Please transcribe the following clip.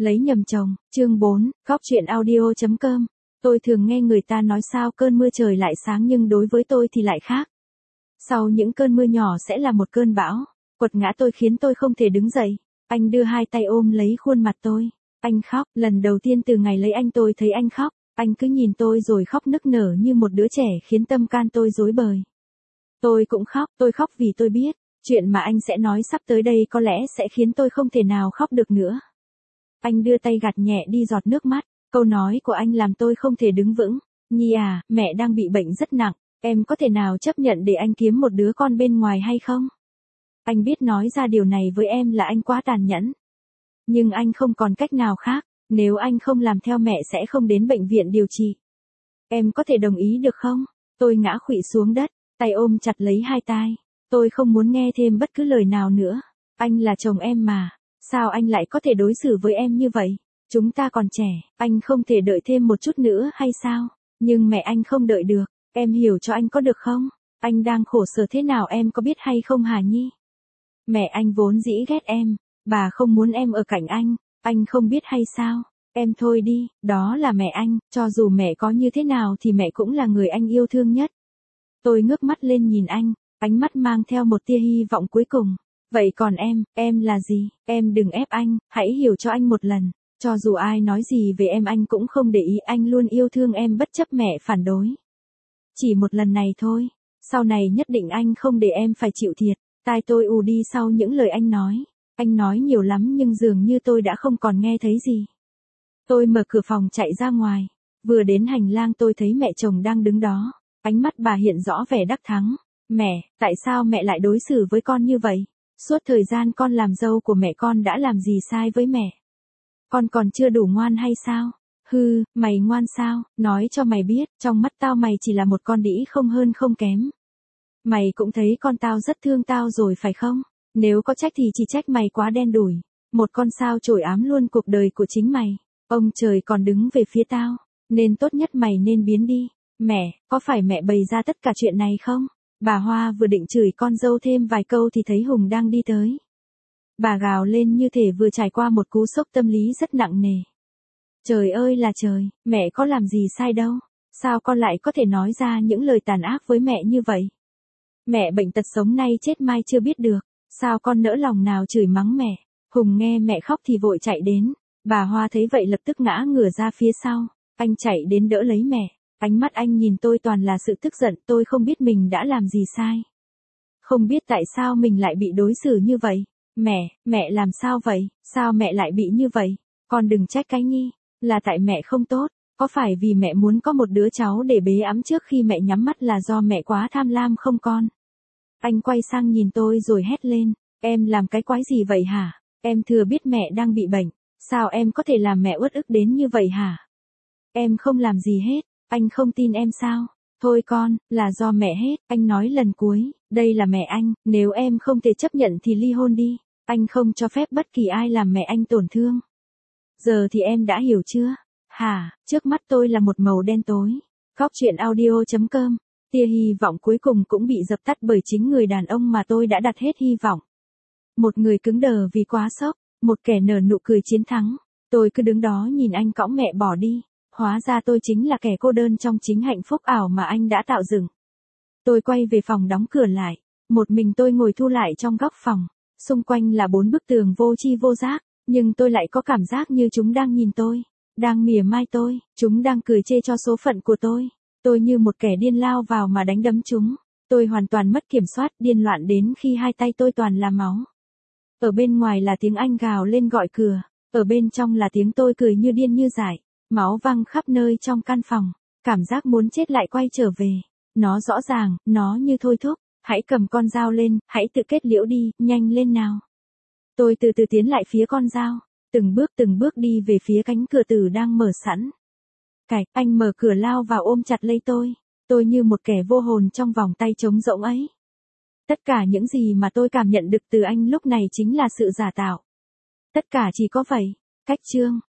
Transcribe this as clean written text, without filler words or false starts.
Lấy nhầm chồng, chương 4, Cóc truyện audio.com. Tôi thường nghe người ta nói sao cơn mưa trời lại sáng nhưng đối với tôi thì lại khác. Sau những cơn mưa nhỏ sẽ là một cơn bão, quật ngã tôi khiến tôi không thể đứng dậy. Anh đưa hai tay ôm lấy khuôn mặt tôi. Anh khóc, lần đầu tiên từ ngày lấy anh tôi thấy anh khóc. Anh cứ nhìn tôi rồi khóc nức nở như một đứa trẻ khiến tâm can tôi rối bời. Tôi cũng khóc, tôi khóc vì tôi biết, chuyện mà anh sẽ nói sắp tới đây có lẽ sẽ khiến tôi không thể nào khóc được nữa. Anh đưa tay gạt nhẹ đi giọt nước mắt, câu nói của anh làm tôi không thể đứng vững. Nhi à, mẹ đang bị bệnh rất nặng, em có thể nào chấp nhận để anh kiếm một đứa con bên ngoài hay không? Anh biết nói ra điều này với em là anh quá tàn nhẫn. Nhưng anh không còn cách nào khác, nếu anh không làm theo mẹ sẽ không đến bệnh viện điều trị. Em có thể đồng ý được không? Tôi ngã khuỵu xuống đất, tay ôm chặt lấy hai tai. Tôi không muốn nghe thêm bất cứ lời nào nữa. Anh là chồng em mà. Sao anh lại có thể đối xử với em như vậy? Chúng ta còn trẻ, anh không thể đợi thêm một chút nữa hay sao? Nhưng mẹ anh không đợi được, em hiểu cho anh có được không? Anh đang khổ sở thế nào em có biết hay không hả Nhi? Mẹ anh vốn dĩ ghét em, bà không muốn em ở cạnh anh không biết hay sao? Em thôi đi, đó là mẹ anh, cho dù mẹ có như thế nào thì mẹ cũng là người anh yêu thương nhất. Tôi ngước mắt lên nhìn anh, ánh mắt mang theo một tia hy vọng cuối cùng. Vậy còn em là gì? Em đừng ép anh, hãy hiểu cho anh một lần. Cho dù ai nói gì về em anh cũng không để ý, anh luôn yêu thương em bất chấp mẹ phản đối. Chỉ một lần này thôi, sau này nhất định anh không để em phải chịu thiệt. Tai tôi ù đi sau những lời anh nói. Anh nói nhiều lắm nhưng dường như tôi đã không còn nghe thấy gì. Tôi mở cửa phòng chạy ra ngoài. Vừa đến hành lang tôi thấy mẹ chồng đang đứng đó. Ánh mắt bà hiện rõ vẻ đắc thắng. Mẹ, tại sao mẹ lại đối xử với con như vậy? Suốt thời gian con làm dâu của mẹ con đã làm gì sai với mẹ? Con còn chưa đủ ngoan hay sao? Hừ, mày ngoan sao? Nói cho mày biết, trong mắt tao mày chỉ là một con đĩ không hơn không kém. Mày cũng thấy con tao rất thương tao rồi phải không? Nếu có trách thì chỉ trách mày quá đen đủi. Một con sao chổi ám luôn cuộc đời của chính mày. Ông trời còn đứng về phía tao. Nên tốt nhất mày nên biến đi. Mẹ, có phải mẹ bày ra tất cả chuyện này không? Bà Hoa vừa định chửi con dâu thêm vài câu thì thấy Hùng đang đi tới. Bà gào lên như thể vừa trải qua một cú sốc tâm lý rất nặng nề. Trời ơi là trời, mẹ có làm gì sai đâu. Sao con lại có thể nói ra những lời tàn ác với mẹ như vậy? Mẹ bệnh tật sống nay chết mai chưa biết được. Sao con nỡ lòng nào chửi mắng mẹ? Hùng nghe mẹ khóc thì vội chạy đến. Bà Hoa thấy vậy lập tức ngã ngửa ra phía sau. Anh chạy đến đỡ lấy mẹ. Ánh mắt anh nhìn tôi toàn là sự tức giận, tôi không biết mình đã làm gì sai. Không biết tại sao mình lại bị đối xử như vậy. Mẹ làm sao vậy? Sao mẹ lại bị như vậy? Con đừng trách cái Nhi, là tại mẹ không tốt. Có phải vì mẹ muốn có một đứa cháu để bế ẵm trước khi mẹ nhắm mắt là do mẹ quá tham lam không con? Anh quay sang nhìn tôi rồi hét lên, em làm cái quái gì vậy hả? Em thừa biết mẹ đang bị bệnh, sao em có thể làm mẹ uất ức đến như vậy hả? Em không làm gì hết. Anh không tin em sao? Thôi con, là do mẹ hết. Anh nói lần cuối, đây là mẹ anh, nếu em không thể chấp nhận thì ly hôn đi. Anh không cho phép bất kỳ ai làm mẹ anh tổn thương. Giờ thì em đã hiểu chưa? Hả, trước mắt tôi là một màu đen tối. Cóc truyện audio.com. Tia hy vọng cuối cùng cũng bị dập tắt bởi chính người đàn ông mà tôi đã đặt hết hy vọng. Một người cứng đờ vì quá sốc, một kẻ nở nụ cười chiến thắng. Tôi cứ đứng đó nhìn anh cõng mẹ bỏ đi. Hóa ra tôi chính là kẻ cô đơn trong chính hạnh phúc ảo mà anh đã tạo dựng. Tôi quay về phòng đóng cửa lại. Một mình tôi ngồi thu lại trong góc phòng. Xung quanh là 4 bức tường vô tri vô giác. Nhưng tôi lại có cảm giác như chúng đang nhìn tôi. Đang mỉa mai tôi. Chúng đang cười chê cho số phận của tôi. Tôi như một kẻ điên lao vào mà đánh đấm chúng. Tôi hoàn toàn mất kiểm soát, điên loạn đến khi hai tay tôi toàn là máu. Ở bên ngoài là tiếng anh gào lên gọi cửa. Ở bên trong là tiếng tôi cười như điên như dại. Máu văng khắp nơi trong căn phòng. Cảm giác muốn chết lại quay trở về. Nó rõ ràng, nó như thôi thúc. Hãy cầm con dao lên, hãy tự kết liễu đi, nhanh lên nào. Tôi từ từ tiến lại phía con dao. Từng bước đi về phía cánh cửa tử đang mở sẵn. Cạch, anh mở cửa lao vào ôm chặt lấy tôi. Tôi như một kẻ vô hồn trong vòng tay trống rỗng ấy. Tất cả những gì mà tôi cảm nhận được từ anh lúc này chính là sự giả tạo. Tất cả chỉ có vậy. Cách chương.